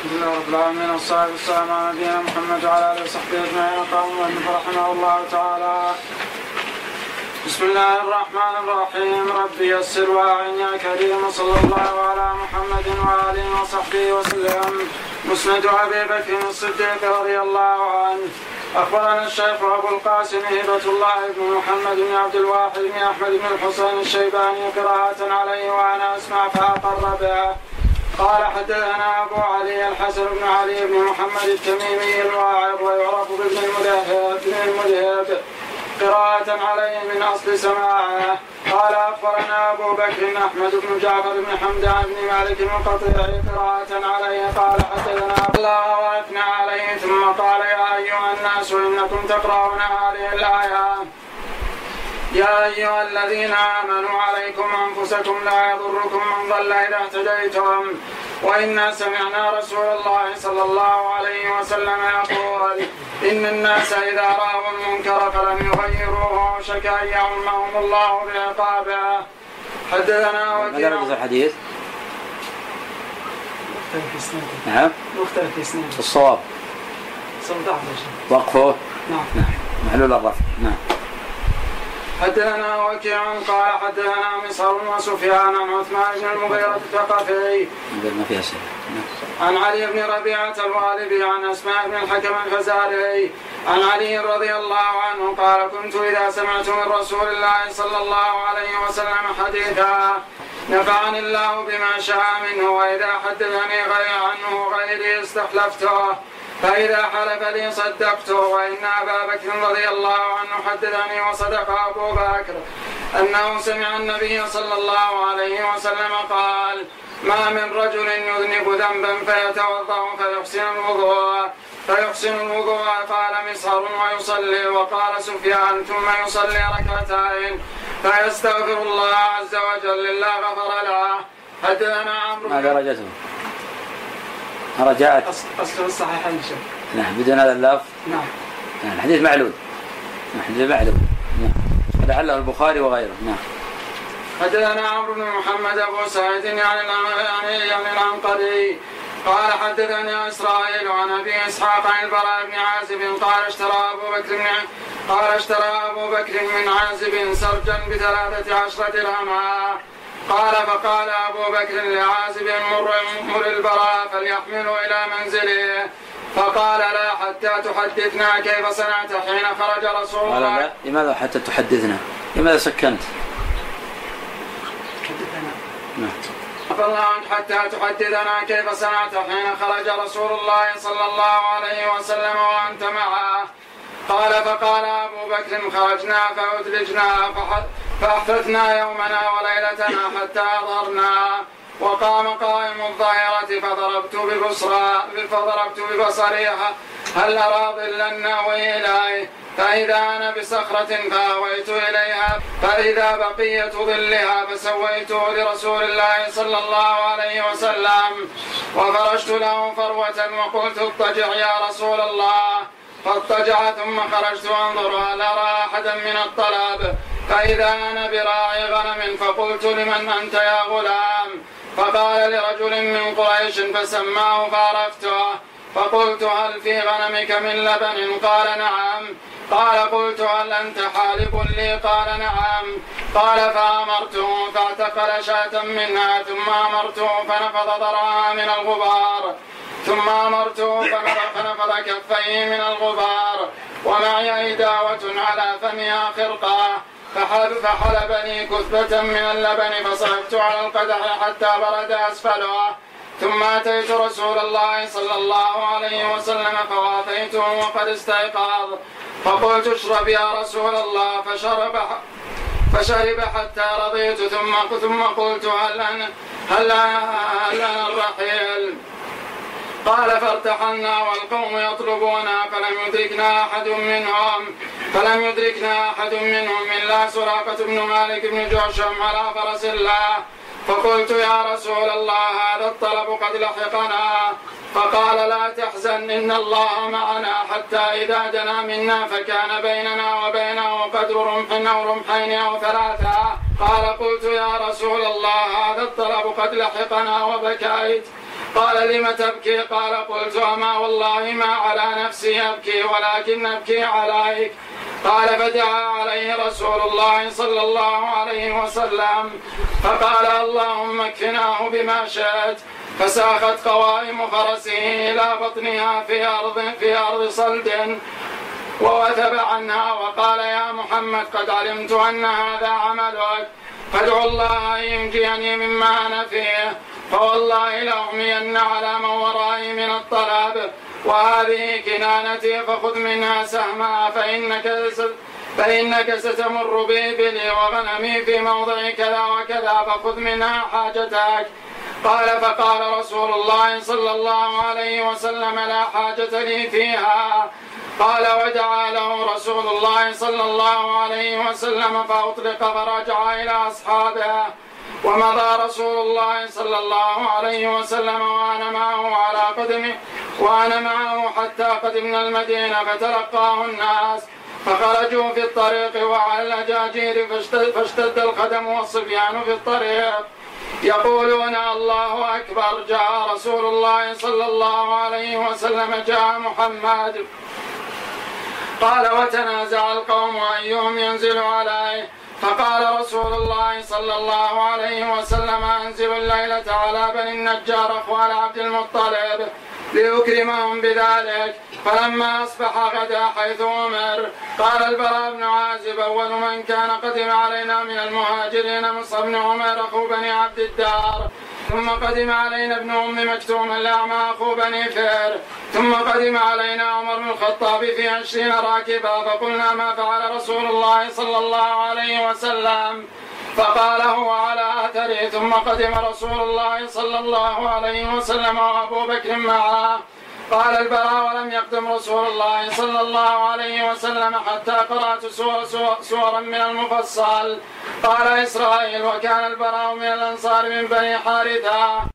الحمد لله رب العالمين والصلاة والسلام على نبينا محمد وعلى آله وصحبه أجمعين. قال المؤلف رحمه الله تعالى: بسم الله الرحمن الرحيم. رب يسر واعن يا كريم. صلى الله على محمد وآله وصحبه وسلم. مسند أبي بكر الصديق رضي الله عنه. أخبرنا الشيخ أبو القاسم هبة الله بن محمد بن عبد الواحد بن أحمد بن الحسين الشيباني قراءة عليه وأنا أسمع فأقر بها. قال: حدثنا أبو علي الحسن بن علي بن محمد التميمي الواعظ ويعرف بابن المذهب قراءة عليه من أصل سماعه. قال: أخبرنا أبو بكر أحمد بن جعفر بن حمدان بن مالك المقطعي قراءة عليه. قال: حدثنا الله وأثنى عليه ثم قال: يا أيها الناس إنكم تقرؤون هذه الآية: يا أيها الذين آمنوا عليكم أنفسكم لا يضركم من ضل إذا اهتديتم. وإنا سمعنا رسول الله صلى الله عليه وسلم يقول: إن الناس إذا رأوا المنكر فلم يغيروه شك أن يعمهم الله بعقابه. حدثنا وكيع. ماذا الحديث؟ مختلف اسناده. نعم. مختلف اسناده. الصواب. صدق. وقفه. نعم. محلول الرفع. نعم. حدثنا وكيع قال: حدثنا مسعر وسفيان عن عثمان بن المغيرة الثقفي عن علي بن ربيعة الوالبي عن أسماء بن الحكم الفزاري عن علي رضي الله عنه قال: كنت إذا سمعت من رسول الله صلى الله عليه وسلم حديثا نفعني الله بما شاء منه، وإذا حدثني عنه غيري استخلفته، فإذا حلف لي صدقته. وإن أبا بكر رضي الله عنه حدثني وصدق أبو بكر أنه سمع النبي صلى الله عليه وسلم قال: ما من رجل يذنب ذنبا فيتوضأ فيحسن الوضوء قال مسعر ويصلي. وقال سفيان: ثم يصلي ركعتين فيستغفر الله عز وجل إلا غفر له. حدثنا عمرو. ما درجته؟ رجعت أصل الصحيحين شيء. نعم. بدون هذا اللفظ. نعم. الحديث معلول. نعم. لعله البخاري وغيره. نعم. حدثنا عمرو بن محمد أبو سعيد يعني العنقري قال: حدثني إسرائيل عن أبي إسحاق عن البراء بن عازب قال: اشترى أبو بكر من عازب سرجا ب13 درهما. قال: فقال أبو بكر لعازب: مر البراء فليحمله إلى منزله. فقال: لا حتى تحدثنا كيف صنعت حين خرج رسول الله. لا. لماذا حتى تحدثنا؟ لماذا سكنت؟ حتى تحدثنا كيف صنعت حين خرج رسول الله صلى الله عليه وسلم وأنت معه. قال: فقال أبو بكر: خرجنا فأدلجنا فأحدثنا يومنا وليلتنا حتى أظهرنا. وقام قائم الظاهرة فضربت ببصري هل أرى ظلا ناوي إليه، فإذا أنا بصخرة فأويت إليها فإذا بقية ظلها فسويته لرسول الله صلى الله عليه وسلم وفرشت له فروة وقلت: اضطجع يا رسول الله. فاضطجع ثم خرجت أنظر هل أرى أحدا من الطلب، فإذا أنا براعي غنم فقلت: لمن أنت يا غلام؟ فقال: لرجل من قريش، فسماه فعرفته. فقلت: هل في غنمك من لبن؟ قال: نعم. قال: قلت: هل أنت حالب لي؟ قال: نعم. قال: فأمرته فاعتقل شاة منها ثم أمرته فنفض ضرعها من الغبار ثم أمرته فنفض كفيه من الغبار ومعي إداوة على فمها خرقة فحلبني كثبة من اللبن فصعدت على القدح حتى برد أسفله. ثم أتيت رسول الله صلى الله عليه وسلم فوافيته وقد استيقظ فقلت: اشرب يا رسول الله. فشرب حتى رضيت ثم قلت: هل أنا الرحيل؟ قال: فارتحلنا والقوم يطلبونا فلم يدركنا أحد منهم إلا سراقة بن مالك بن جعشم على فرس الله. فقلت: يا رسول الله هذا الطلب قد لحقنا. فقال: لا تحزن إن الله معنا. حتى إذا دنا منا فكان بيننا وبينه قدر رمح أو رمحين أو 3. قال: قلت: يا رسول الله هذا الطلب قد لحقنا وبكيت. قال لم تبكي؟ قال قلت أما والله ما على نفسي أبكي ولكن أبكي عليك. قال فدعا عليه رسول الله صلى الله عليه وسلم فقال اللهم اكفناه بما شئت. فساخت قوائم فرسه إلى بطنها في أرض صلد ووثب عنها وقال يا محمد قد علمت أن هذا عملك فادعو الله أن ينجيني مما أنا فيه فوالله لأغمين على من ورائي من الطلب وهذه كنانتي فخذ منها سهما فإنك ستمر بإبلي وغنمي في موضع كذا وكذا فخذ منها حاجتك. قال فقال رسول الله صلى الله عليه وسلم لا حاجة لي فيها. قال ودعا له رسول الله صلى الله عليه وسلم فأطلق فرجع إلى أصحابه. ومضى رسول الله صلى الله عليه وسلم وأنا معه حتى قدمنا المدينة فتلقاه الناس فخرجوا في الطريق وعلى الأجاجير فاشتد الخدم والصبيان في الطريق يقولون الله أكبر جاء رسول الله صلى الله عليه وسلم جاء محمد. قال وتنازع القوم أيهم ينزل عليه فقال رسول الله صلى الله عليه وسلم أنزل الليلة على بني النجار أخوال عبد المطلب ليكرمهم بذلك. فلما أصبح غدا حيث أمر قال البراء بن عازب أول من كان قدم علينا من المهاجرين مصعب بن عمر أخو بني عبد الدار ثم قدم علينا ابن أم مكتوم الأعمى أخو بني فهر ثم قدم علينا عمر بن الخطاب في 20 راكبا فقلنا ما فعل رسول الله صلى الله عليه وسلم فقال هو على أثره. ثم قدم رسول الله صلى الله عليه وسلم وأبو بكر معه. قال البراء ولم يقدم رسول الله صلى الله عليه وسلم حتى قرأت سورا من المفصل. قال إسرائيل وكان البراء من الأنصار من بني حارثة